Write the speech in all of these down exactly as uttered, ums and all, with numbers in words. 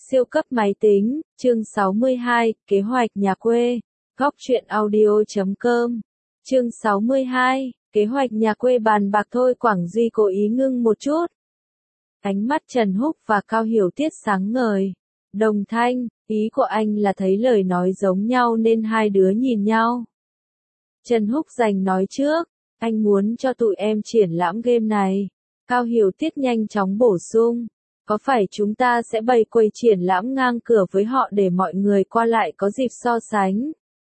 Siêu cấp máy tính, chương sáu mươi hai, kế hoạch nhà quê, góc truyện audio chấm com. Chương sáu mươi hai, kế hoạch nhà quê bàn bạc thôi. Quảng Duy cố ý ngưng một chút. Ánh mắt Trần Húc và Cao Hiểu Tiết sáng ngời. Đồng thanh, ý của anh là thấy lời nói giống nhau nên hai đứa nhìn nhau. Trần Húc giành nói trước, anh muốn cho tụi em triển lãm game này. Cao Hiểu Tiết nhanh chóng bổ sung. Có phải chúng ta sẽ bày quầy triển lãm ngang cửa với họ để mọi người qua lại có dịp so sánh?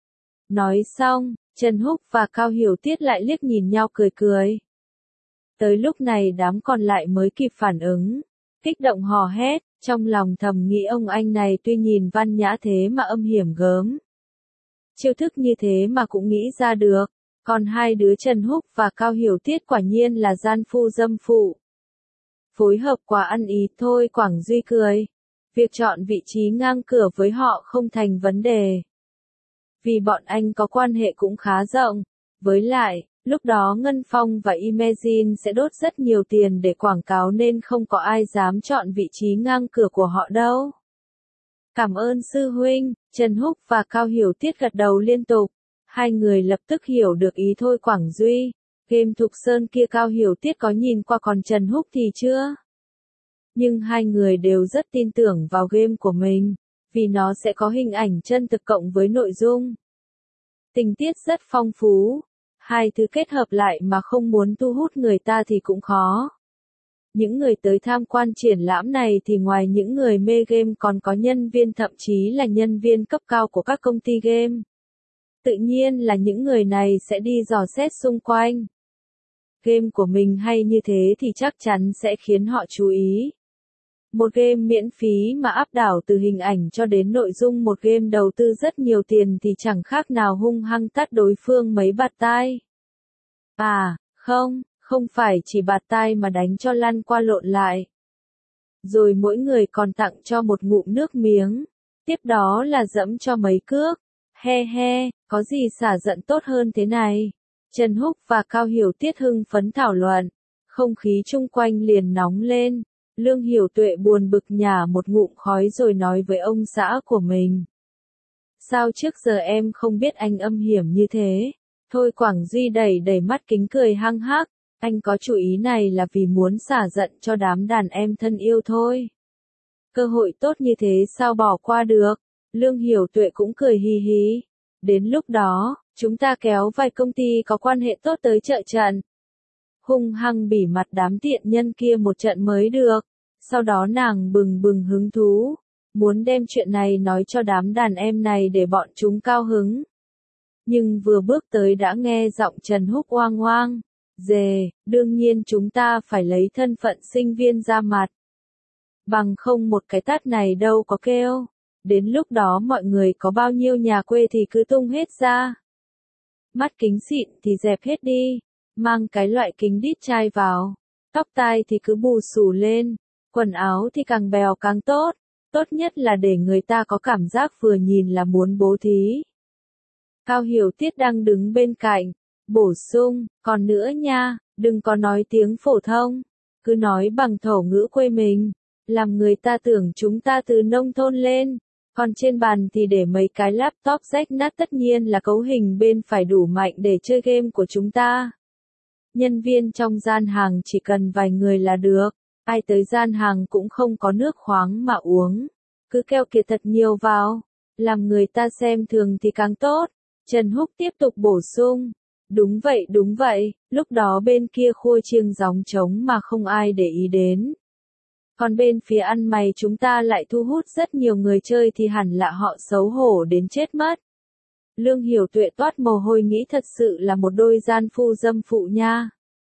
Nói xong, Trần Húc và Cao Hiểu Tiết lại liếc nhìn nhau cười cười. Tới lúc này đám còn lại mới kịp phản ứng, kích động hò hét, trong lòng thầm nghĩ ông anh này tuy nhìn văn nhã thế mà âm hiểm gớm. Chiêu thức như thế mà cũng nghĩ ra được, còn hai đứa Trần Húc và Cao Hiểu Tiết quả nhiên là gian phu dâm phụ. Phối hợp quá ăn ý thôi. Quảng Duy cười. Việc chọn vị trí ngang cửa với họ không thành vấn đề. Vì bọn anh có quan hệ cũng khá rộng. Với lại, lúc đó Ngân Phong và Imagine sẽ đốt rất nhiều tiền để quảng cáo nên không có ai dám chọn vị trí ngang cửa của họ đâu. Cảm ơn sư huynh. Trần Húc và Cao Hiểu Tiết gật đầu liên tục. Hai người lập tức hiểu được ý thôi Quảng Duy. Game Thục Sơn kia Cao Hiểu Tiết có nhìn qua, còn Trần Húc thì chưa. Nhưng hai người đều rất tin tưởng vào game của mình, vì nó sẽ có hình ảnh chân thực cộng với nội dung. Tình tiết rất phong phú, hai thứ kết hợp lại mà không muốn thu hút người ta thì cũng khó. Những người tới tham quan triển lãm này thì ngoài những người mê game còn có nhân viên, thậm chí là nhân viên cấp cao của các công ty game. Tự nhiên là những người này sẽ đi dò xét xung quanh. Game của mình hay như thế thì chắc chắn sẽ khiến họ chú ý. Một game miễn phí mà áp đảo từ hình ảnh cho đến nội dung, một game đầu tư rất nhiều tiền thì chẳng khác nào hung hăng tát đối phương mấy bạt tai. À, không, không phải chỉ bạt tai mà đánh cho lăn qua lộn lại. Rồi mỗi người còn tặng cho một ngụm nước miếng. Tiếp đó là dẫm cho mấy cước. He he, có gì xả giận tốt hơn thế này? Trần Húc và Cao Hiểu Tiết hưng phấn thảo luận. Không khí chung quanh liền nóng lên. Lương Hiểu Tuệ buồn bực nhả một ngụm khói rồi nói với ông xã của mình. Sao trước giờ em không biết anh âm hiểm như thế? Thôi Quảng Duy đẩy đẩy mắt kính cười hăng hắc. Anh có chủ ý này là vì muốn xả giận cho đám đàn em thân yêu thôi. Cơ hội tốt như thế sao bỏ qua được? Lương Hiểu Tuệ cũng cười hì hì. Đến lúc đó, chúng ta kéo vài công ty có quan hệ tốt tới trợ trận. Hung hăng bỉ mặt đám tiện nhân kia một trận mới được. Sau đó nàng bừng bừng hứng thú, muốn đem chuyện này nói cho đám đàn em này để bọn chúng cao hứng. Nhưng vừa bước tới đã nghe giọng Trần Húc oang oang. Dề, đương nhiên chúng ta phải lấy thân phận sinh viên ra mặt. Bằng không một cái tát này đâu có kêu. Đến lúc đó mọi người có bao nhiêu nhà quê thì cứ tung hết ra. Mắt kính xịn thì dẹp hết đi. Mang cái loại kính đít chai vào. Tóc tai thì cứ bù xù lên. Quần áo thì càng bèo càng tốt. Tốt nhất là để người ta có cảm giác vừa nhìn là muốn bố thí. Cao Hiểu Tiết đang đứng bên cạnh. Bổ sung, còn nữa nha, đừng có nói tiếng phổ thông. Cứ nói bằng thổ ngữ quê mình. Làm người ta tưởng chúng ta từ nông thôn lên. Còn trên bàn thì để mấy cái laptop rách nát, tất nhiên là cấu hình bên phải đủ mạnh để chơi game của chúng ta. Nhân viên trong gian hàng chỉ cần vài người là được. Ai tới gian hàng cũng không có nước khoáng mà uống. Cứ keo kiệt thật nhiều vào. Làm người ta xem thường thì càng tốt. Trần Húc tiếp tục bổ sung. Đúng vậy đúng vậy, lúc đó bên kia khua chiêng gióng trống mà không ai để ý đến. Còn bên phía ăn mày chúng ta lại thu hút rất nhiều người chơi thì hẳn là họ xấu hổ đến chết mất. Lương Hiểu Tuệ toát mồ hôi nghĩ thật sự là một đôi gian phu dâm phụ nha.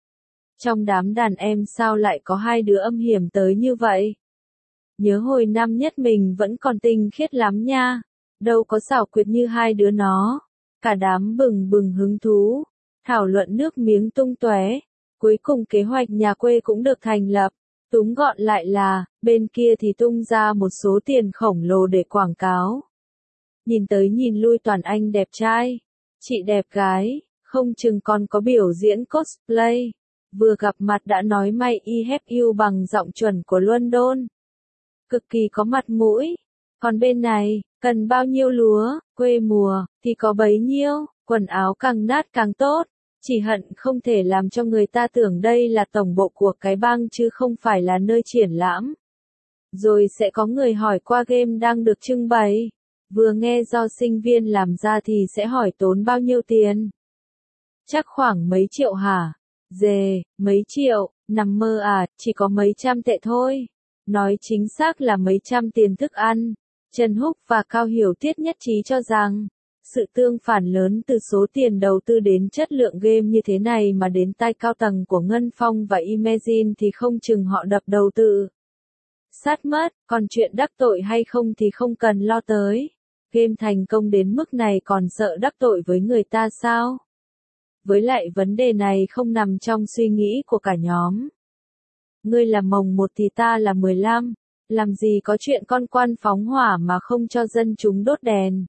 Trong đám đàn em sao lại có hai đứa âm hiểm tới như vậy? Nhớ hồi năm nhất mình vẫn còn tinh khiết lắm nha. Đâu có xảo quyệt như hai đứa nó. Cả đám bừng bừng hứng thú. Thảo luận nước miếng tung tóe. Cuối cùng kế hoạch nhà quê cũng được thành lập. Túm gọn lại là, bên kia thì tung ra một số tiền khổng lồ để quảng cáo. Nhìn tới nhìn lui toàn anh đẹp trai. Chị đẹp gái. Không chừng còn có biểu diễn cosplay. Vừa gặp mặt đã nói may I have you bằng giọng chuẩn của London. cực kỳ có mặt mũi. Còn bên này, cần bao nhiêu lúa, quê mùa, thì có bấy nhiêu, quần áo càng nát càng tốt. Chỉ hận không thể làm cho người ta tưởng đây là tổng bộ của cái bang chứ không phải là nơi triển lãm. Rồi sẽ có người hỏi qua game đang được trưng bày. Vừa nghe do sinh viên làm ra thì sẽ hỏi tốn bao nhiêu tiền. Chắc khoảng mấy triệu hả? Dề, mấy triệu, nằm mơ à, chỉ có mấy trăm tệ thôi. Nói chính xác là mấy trăm tiền thức ăn. Trần Húc và Cao Hiểu Tiết nhất trí cho rằng, sự tương phản lớn từ số tiền đầu tư đến chất lượng game như thế này mà đến tai cao tầng của Ngân Phong và Imagine thì không chừng họ đập đầu tự sát mất, còn chuyện đắc tội hay không thì không cần lo tới. Game thành công đến mức này còn sợ đắc tội với người ta sao? Với lại vấn đề này không nằm trong suy nghĩ của cả nhóm. Ngươi là mồng một thì ta là mười lăm, làm gì có chuyện con quan phóng hỏa mà không cho dân chúng đốt đèn.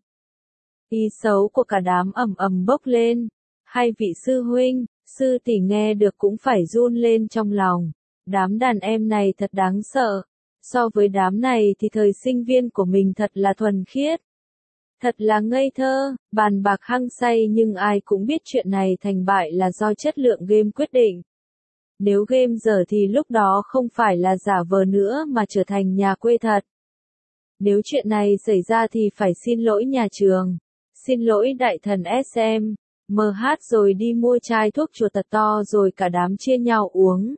Ý xấu của cả đám ầm ầm bốc lên. Hai vị sư huynh, sư tỷ nghe được cũng phải run lên trong lòng. Đám đàn em này thật đáng sợ. So với đám này thì thời sinh viên của mình thật là thuần khiết. Thật là ngây thơ, bàn bạc hăng say nhưng ai cũng biết chuyện này thành bại là do chất lượng game quyết định. Nếu game dở thì lúc đó không phải là giả vờ nữa mà trở thành nhà quê thật. Nếu chuyện này xảy ra thì phải xin lỗi nhà trường. Xin lỗi đại thần ét em, em hát rồi đi mua chai thuốc chùa thật to rồi cả đám chia nhau uống.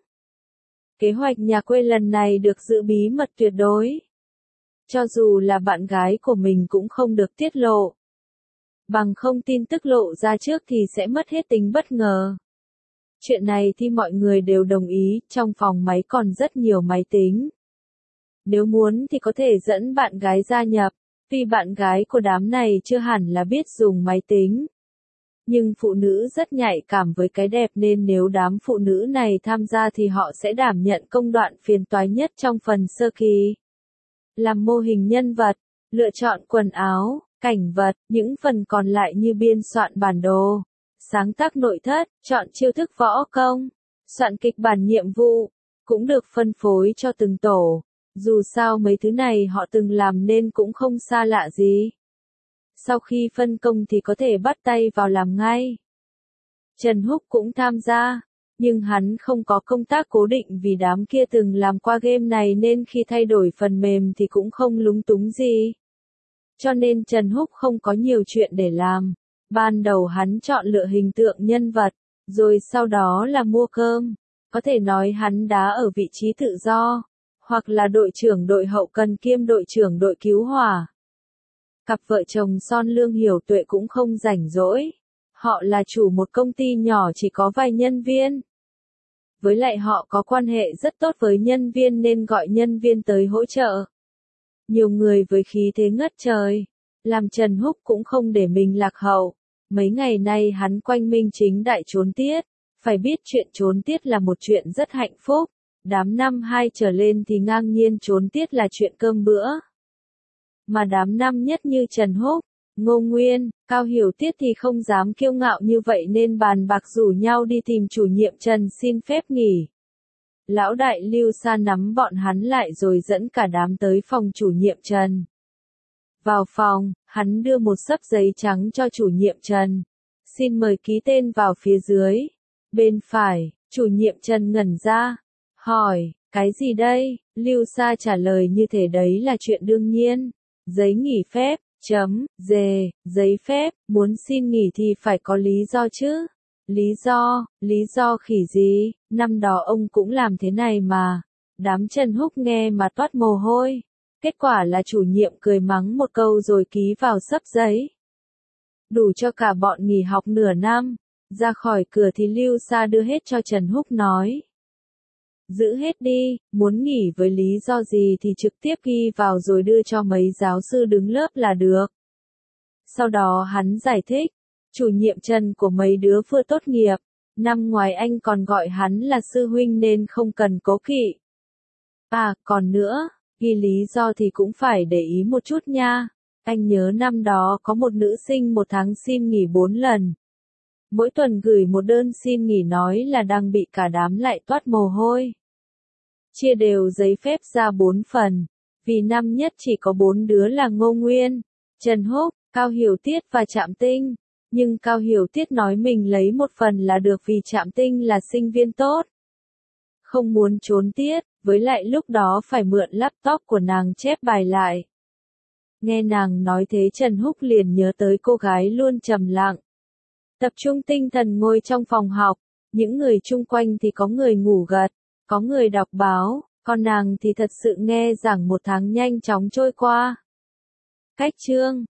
Kế hoạch nhà quê lần này được giữ bí mật tuyệt đối. Cho dù là bạn gái của mình cũng không được tiết lộ. Bằng không tin tức lộ ra trước thì sẽ mất hết tính bất ngờ. Chuyện này thì mọi người đều đồng ý, trong phòng máy còn rất nhiều máy tính. Nếu muốn thì có thể dẫn bạn gái gia nhập. Tuy bạn gái của đám này chưa hẳn là biết dùng máy tính. Nhưng phụ nữ rất nhạy cảm với cái đẹp nên nếu đám phụ nữ này tham gia thì họ sẽ đảm nhận công đoạn phiền toái nhất trong phần sơ kỳ. Làm mô hình nhân vật, lựa chọn quần áo, cảnh vật, những phần còn lại như biên soạn bản đồ, sáng tác nội thất, chọn chiêu thức võ công, soạn kịch bản nhiệm vụ, cũng được phân phối cho từng tổ. Dù sao mấy thứ này họ từng làm nên cũng không xa lạ gì. Sau khi phân công thì có thể bắt tay vào làm ngay. Trần Húc cũng tham gia, nhưng hắn không có công tác cố định vì đám kia từng làm qua game này nên khi thay đổi phần mềm thì cũng không lúng túng gì. Cho nên Trần Húc không có nhiều chuyện để làm. Ban đầu hắn chọn lựa hình tượng nhân vật, rồi sau đó là mua cơm. Có thể nói hắn đá ở vị trí tự do, hoặc là đội trưởng đội hậu cần kiêm đội trưởng đội cứu hỏa. Cặp vợ chồng Son Lương Hiểu Tuệ cũng không rảnh rỗi. Họ là chủ một công ty nhỏ chỉ có vài nhân viên. Với lại họ có quan hệ rất tốt với nhân viên nên gọi nhân viên tới hỗ trợ. Nhiều người với khí thế ngất trời. Làm Trần Húc cũng không để mình lạc hậu. Mấy ngày nay hắn quanh minh chính đại trốn tiết. Phải biết chuyện trốn tiết là một chuyện rất hạnh phúc. Đám năm hai trở lên thì ngang nhiên trốn tiết là chuyện cơm bữa. Mà đám năm nhất như Trần Húc, Ngô Nguyên, Cao Hiểu Tiết thì không dám kiêu ngạo như vậy nên bàn bạc rủ nhau đi tìm chủ nhiệm Trần xin phép nghỉ. Lão đại Lưu Sa nắm bọn hắn lại rồi dẫn cả đám tới phòng chủ nhiệm Trần. Vào phòng, hắn đưa một xấp giấy trắng cho chủ nhiệm Trần. Xin mời ký tên vào phía dưới. Bên phải, chủ nhiệm Trần ngẩn ra. Hỏi, cái gì đây? Lưu Sa trả lời như thể đấy là chuyện đương nhiên. Giấy nghỉ phép, chấm, dề, giấy phép, muốn xin nghỉ thì phải có lý do chứ. Lý do, lý do khỉ gì, năm đó ông cũng làm thế này mà. Đám Trần Húc nghe mà toát mồ hôi. Kết quả là chủ nhiệm cười mắng một câu rồi ký vào xấp giấy. Đủ cho cả bọn nghỉ học nửa năm. Ra khỏi cửa thì Lưu Sa đưa hết cho Trần Húc nói. Giữ hết đi, muốn nghỉ với lý do gì thì trực tiếp ghi vào rồi đưa cho mấy giáo sư đứng lớp là được. Sau đó hắn giải thích, chủ nhiệm Trần của mấy đứa vừa tốt nghiệp, năm ngoài anh còn gọi hắn là sư huynh nên không cần cố kỵ. À, còn nữa, ghi lý do thì cũng phải để ý một chút nha. Anh nhớ năm đó có một nữ sinh một tháng xin nghỉ bốn lần. Mỗi tuần gửi một đơn xin nghỉ nói là đang bị cả đám lại toát mồ hôi. Chia đều giấy phép ra bốn phần. Vì năm nhất chỉ có bốn đứa là Ngô Nguyên, Trần Húc, Cao Hiểu Tiết và Trạm Tinh. Nhưng Cao Hiểu Tiết nói mình lấy một phần là được vì Trạm Tinh là sinh viên tốt. Không muốn trốn tiết, với lại lúc đó phải mượn laptop của nàng chép bài lại. Nghe nàng nói thế Trần Húc liền nhớ tới cô gái luôn trầm lặng. Tập trung tinh thần ngồi trong phòng học, những người chung quanh thì có người ngủ gật, có người đọc báo, còn nàng thì thật sự nghe giảng một tháng nhanh chóng trôi qua. Cách chương